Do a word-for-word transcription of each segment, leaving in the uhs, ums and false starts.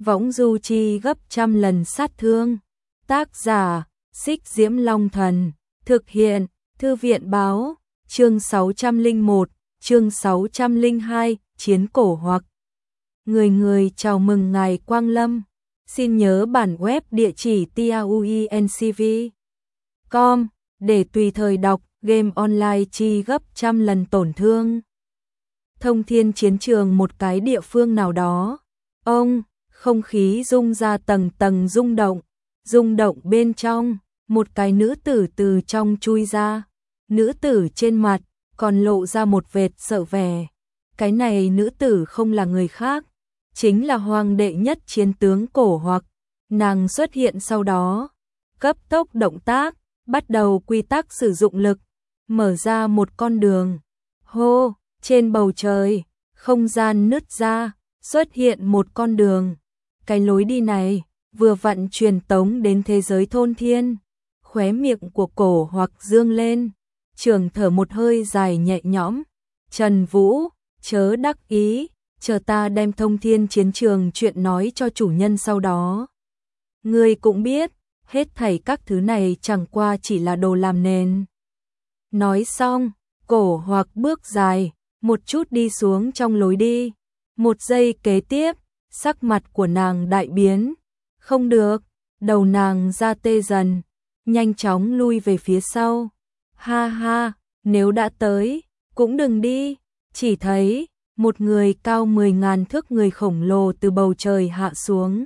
võng du chi gấp trăm lần sát thương. Tác giả, Xích Diễm Long Thần, thực hiện, Thư viện báo, chương sáu trăm lẻ một, chương sáu trăm lẻ hai, Chiến Cổ Hoặc. Người người chào mừng ngài Quang Lâm. Xin nhớ bản web địa chỉ tauencv chấm com để tùy thời đọc game online chi gấp trăm lần tổn thương. Thông thiên chiến trường một cái địa phương nào đó. Ông, không khí rung ra tầng tầng rung động. Rung động bên trong, một cái nữ tử từ trong chui ra. Nữ tử trên mặt, còn lộ ra một vệt sợ vẻ. Cái này nữ tử không là người khác, chính là hoàng đệ nhất chiến tướng Cổ Hoặc. Nàng xuất hiện sau đó, cấp tốc động tác, bắt đầu quy tắc sử dụng lực, mở ra một con đường. Hô, trên bầu trời, không gian nứt ra, xuất hiện một con đường. Cái lối đi này, vừa vặn truyền tống đến thế giới thôn thiên. Khóe miệng của Cổ Hoặc dương lên, trường thở một hơi dài nhẹ nhõm. Trần Vũ, chớ đắc ý, chờ ta đem thông thiên chiến trường chuyện nói cho chủ nhân sau đó. Ngươi cũng biết, hết thảy các thứ này chẳng qua chỉ là đồ làm nền. Nói xong, Cổ Hoặc bước dài, một chút đi xuống trong lối đi. Một giây kế tiếp, sắc mặt của nàng đại biến. Không được, đầu nàng ra tê dần, nhanh chóng lui về phía sau. Ha ha, nếu đã tới, cũng đừng đi. Chỉ thấy, một người cao mười ngàn thước người khổng lồ từ bầu trời hạ xuống.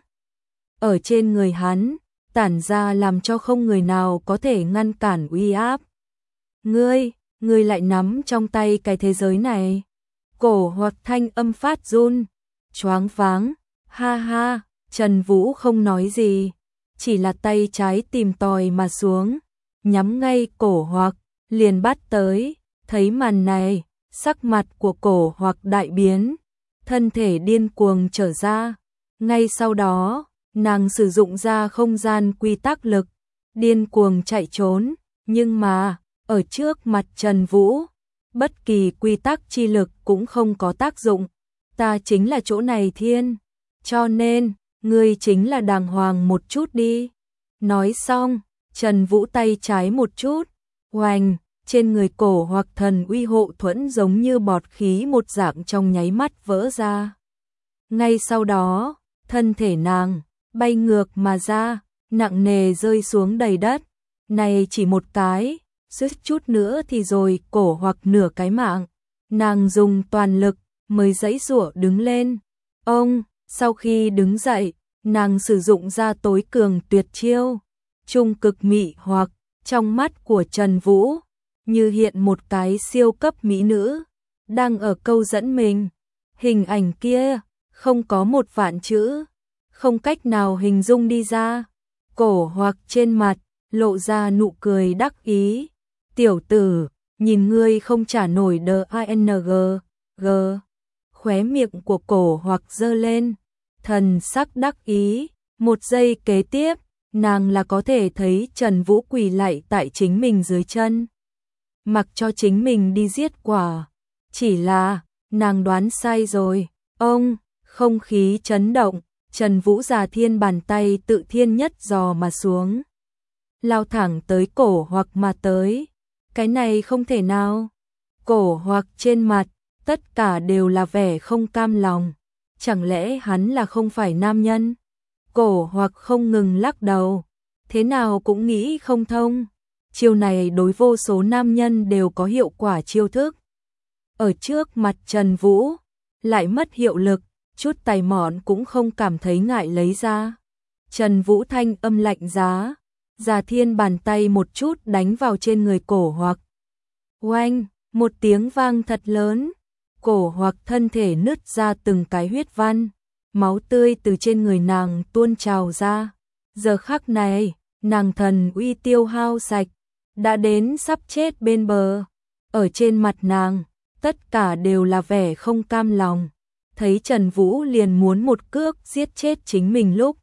Ở trên người hắn, tản ra làm cho không người nào có thể ngăn cản uy áp. Ngươi, ngươi lại nắm trong tay cái thế giới này. Cổ Hoặc thanh âm phát run, choáng váng. Ha ha, Trần Vũ không nói gì, chỉ là tay trái tìm tòi mà xuống, nhắm ngay Cổ Hoặc, liền bắt tới. Thấy màn này, sắc mặt của Cổ Hoặc đại biến, thân thể điên cuồng trở ra. Ngay sau đó, nàng sử dụng ra không gian quy tắc lực, điên cuồng chạy trốn, nhưng mà, ở trước mặt Trần Vũ, bất kỳ quy tắc chi lực cũng không có tác dụng. Ta chính là chỗ này thiên, cho nên, ngươi chính là đàng hoàng một chút đi. Nói xong, Trần Vũ tay trái một chút, oành, trên người Cổ Hoặc thần uy hộ thuẫn giống như bọt khí một dạng trong nháy mắt vỡ ra. Ngay sau đó, thân thể nàng bay ngược mà ra, nặng nề rơi xuống đầy đất. Này chỉ một cái, suýt chút nữa thì rồi Cổ Hoặc nửa cái mạng. Nàng dùng toàn lực mới giãy giụa đứng lên. Ông, sau khi đứng dậy, nàng sử dụng ra tối cường tuyệt chiêu, trung cực mị hoặc. Trong mắt của Trần Vũ, như hiện một cái siêu cấp mỹ nữ, đang ở câu dẫn mình. Hình ảnh kia, không có một vạn chữ, không cách nào hình dung đi ra. Cổ Hoặc trên mặt, lộ ra nụ cười đắc ý. Tiểu tử, nhìn ngươi không trả nổi đờ ing g. Khóe miệng của Cổ Hoặc giơ lên, thần sắc đắc ý. Một giây kế tiếp, nàng là có thể thấy Trần Vũ quỳ lạy tại chính mình dưới chân, mặc cho chính mình đi giết quả. Chỉ là, nàng đoán sai rồi. Ông, không khí chấn động, Trần Vũ già thiên bàn tay tự thiên nhất giò mà xuống, lao thẳng tới Cổ Hoặc mà tới. Cái này không thể nào. Cổ Hoặc trên mặt, tất cả đều là vẻ không cam lòng. Chẳng lẽ hắn là không phải nam nhân? Cổ Hoặc không ngừng lắc đầu, thế nào cũng nghĩ không thông. Chiêu này đối vô số nam nhân đều có hiệu quả chiêu thức. Ở trước mặt Trần Vũ, lại mất hiệu lực, chút tài mọn cũng không cảm thấy ngại lấy ra. Trần Vũ thanh âm lạnh giá, già thiên bàn tay một chút đánh vào trên người Cổ Hoặc. Oanh, một tiếng vang thật lớn, Cổ Hoặc thân thể nứt ra từng cái huyết văn, máu tươi từ trên người nàng tuôn trào ra. Giờ khắc này, nàng thần uy tiêu hao sạch, đã đến sắp chết bên bờ. Ở trên mặt nàng, tất cả đều là vẻ không cam lòng. Thấy Trần Vũ liền muốn một cước giết chết chính mình lúc,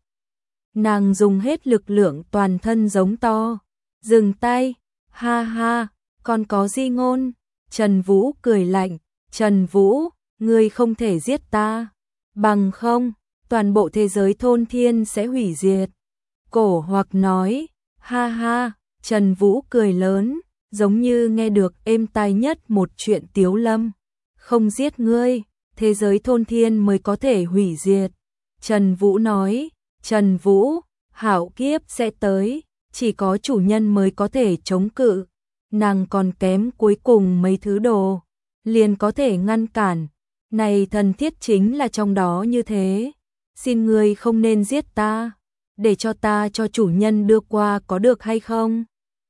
nàng dùng hết lực lượng toàn thân giống to. Dừng tay, ha ha, còn có di ngôn. Trần Vũ cười lạnh, Trần Vũ, ngươi không thể giết ta, bằng không, toàn bộ thế giới thôn thiên sẽ hủy diệt. Cổ Hoặc nói, ha ha, Trần Vũ cười lớn, giống như nghe được êm tai nhất một chuyện tiếu lâm. Không giết ngươi, thế giới thôn thiên mới có thể hủy diệt. Trần Vũ nói, Trần Vũ, hạo kiếp sẽ tới, chỉ có chủ nhân mới có thể chống cự. Nàng còn kém cuối cùng mấy thứ đồ, liền có thể ngăn cản. Này thần thiết chính là trong đó như thế. Xin ngươi không nên giết ta, để cho ta cho chủ nhân đưa qua có được hay không?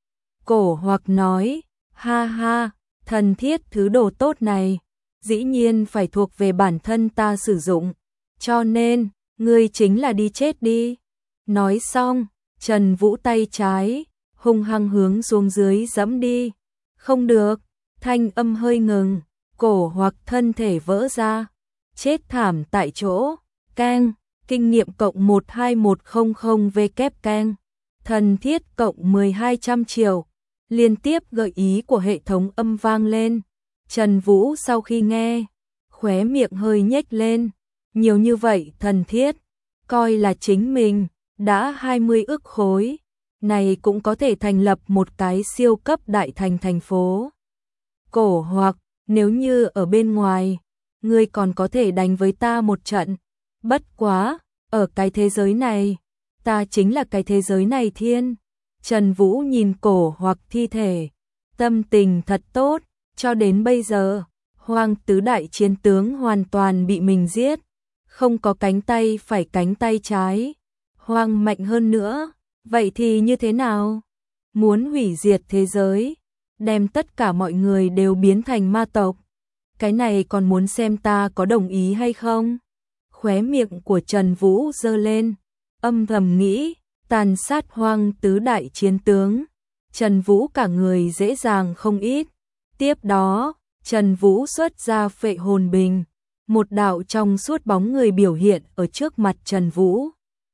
Cổ Hoặc nói, ha ha, thần thiết thứ đồ tốt này, dĩ nhiên phải thuộc về bản thân ta sử dụng, cho nên, ngươi chính là đi chết đi. Nói xong, Trần Vũ tay trái, hung hăng hướng xuống dưới giẫm đi. Không được, thanh âm hơi ngừng, Cổ Hoặc thân thể vỡ ra, chết thảm tại chỗ. Keng, kinh nghiệm cộng một hai một không không W keng, thần thiết cộng mười hai trăm triệu. Liên tiếp gợi ý của hệ thống âm vang lên. Trần Vũ sau khi nghe, khóe miệng hơi nhếch lên. Nhiều như vậy thần thiết, coi là chính mình, đã hai mươi ức khối. Này cũng có thể thành lập một cái siêu cấp đại thành thành phố. Cổ Hoặc, nếu như ở bên ngoài, ngươi còn có thể đánh với ta một trận. Bất quá, ở cái thế giới này, ta chính là cái thế giới này thiên. Trần Vũ nhìn Cổ Hoặc thi thể, tâm tình thật tốt, cho đến bây giờ, Hoang tứ đại chiến tướng hoàn toàn bị mình giết, không có cánh tay phải cánh tay trái. Hoang mạnh hơn nữa, vậy thì như thế nào? Muốn hủy diệt thế giới, đem tất cả mọi người đều biến thành ma tộc. Cái này còn muốn xem ta có đồng ý hay không? Khóe miệng của Trần Vũ giơ lên, âm thầm nghĩ, tàn sát Hoang tứ đại chiến tướng. Trần Vũ cả người dễ dàng không ít. Tiếp đó, Trần Vũ xuất ra phệ hồn bình, một đạo trong suốt bóng người biểu hiện ở trước mặt Trần Vũ.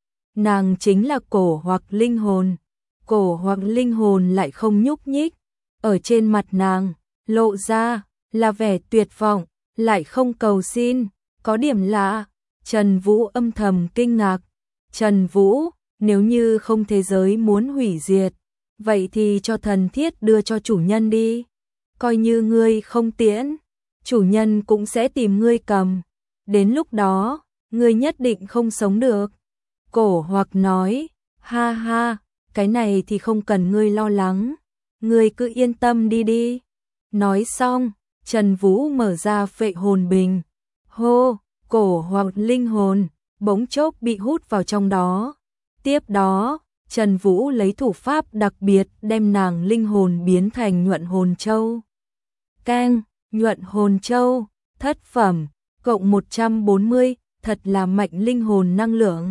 Nàng chính là Cổ Hoặc linh hồn. Cổ Hoặc linh hồn lại không nhúc nhích, ở trên mặt nàng lộ ra là vẻ tuyệt vọng, lại không cầu xin, có điểm lạ. Trần Vũ âm thầm kinh ngạc. Trần Vũ, nếu như không thế giới muốn hủy diệt, vậy thì cho thần thiết đưa cho chủ nhân đi. Coi như ngươi không tiễn, chủ nhân cũng sẽ tìm ngươi cầm. Đến lúc đó, ngươi nhất định không sống được. Cổ Hoặc nói, ha ha, cái này thì không cần ngươi lo lắng. Ngươi cứ yên tâm đi đi. Nói xong, Trần Vũ mở ra phệ hồn bình. Hô, Cổ Hoặc linh hồn, bỗng chốc bị hút vào trong đó. Tiếp đó, Trần Vũ lấy thủ pháp đặc biệt đem nàng linh hồn biến thành nhuận hồn châu. Keng, nhuận hồn châu, thất phẩm, cộng một trăm bốn mươi, thật là mạnh linh hồn năng lượng.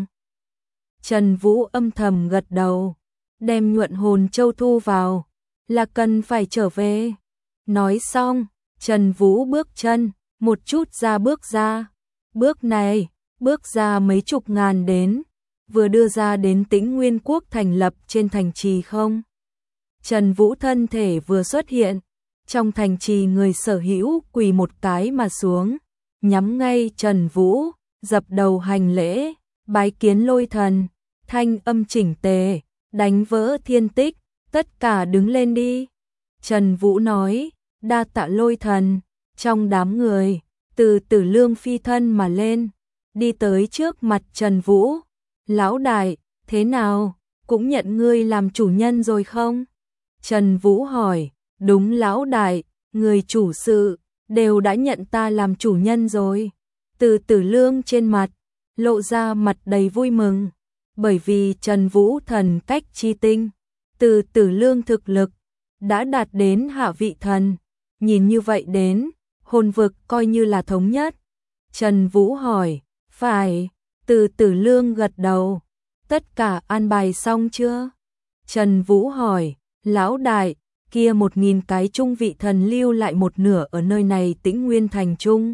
Trần Vũ âm thầm gật đầu, đem nhuận hồn châu thu vào, là cần phải trở về. Nói xong, Trần Vũ bước chân, một chút ra bước ra. Bước này, bước ra mấy chục ngàn đến, vừa đưa ra đến Tĩnh Nguyên Quốc thành lập trên thành trì không. Trần Vũ thân thể vừa xuất hiện, trong thành trì người sở hữu quỳ một cái mà xuống, nhắm ngay Trần Vũ, dập đầu hành lễ, bái kiến Lôi Thần, thanh âm chỉnh tề, đánh vỡ thiên tích, tất cả đứng lên đi. Trần Vũ nói, đa tạ Lôi Thần. Trong đám người, từ Tử Lương phi thân mà lên, đi tới trước mặt Trần Vũ. Lão đại, thế nào, cũng nhận ngươi làm chủ nhân rồi không? Trần Vũ hỏi, đúng lão đại, người chủ sự, đều đã nhận ta làm chủ nhân rồi. Từ Tử Lương trên mặt, lộ ra mặt đầy vui mừng, bởi vì Trần Vũ thần cách chi tinh, từ Tử Lương thực lực, đã đạt đến hạ vị thần, nhìn như vậy đến, hồn vực coi như là thống nhất. Trần Vũ hỏi, phải, từ Tử Lương gật đầu, tất cả an bài xong chưa? Trần Vũ hỏi, lão đại, kia một nghìn cái trung vị thần lưu lại một nửa ở nơi này Tĩnh Nguyên thành trung,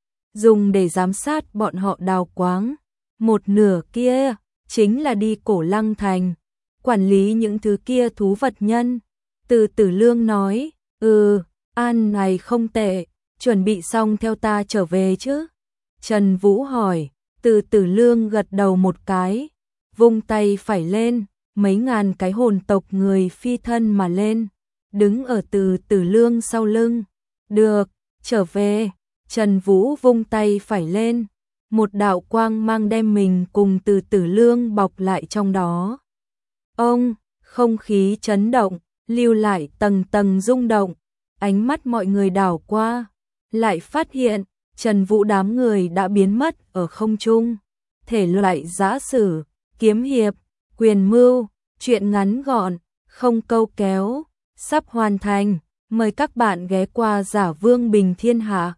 dùng để giám sát bọn họ đào quáng, một nửa kia chính là đi Cổ Lăng thành, quản lý những thứ kia thú vật nhân. Từ Tử Lương nói, ừ, an này không tệ, chuẩn bị xong theo ta trở về chứ? Trần Vũ hỏi, Từ Tử Lương gật đầu một cái, vung tay phải lên, mấy ngàn cái hồn tộc người phi thân mà lên, đứng ở Từ Tử Lương sau lưng. Được, trở về. Trần Vũ vung tay phải lên, một đạo quang mang đem mình cùng Từ Tử Lương bọc lại trong đó. Ông, không khí chấn động, lưu lại tầng tầng rung động, ánh mắt mọi người đảo qua, lại phát hiện Trần Vũ đám người đã biến mất ở không trung. Thể loại giã sử, kiếm hiệp, quyền mưu, truyện ngắn gọn, không câu kéo, sắp hoàn thành. Mời các bạn ghé qua Giả Vương Bình Thiên Hạ.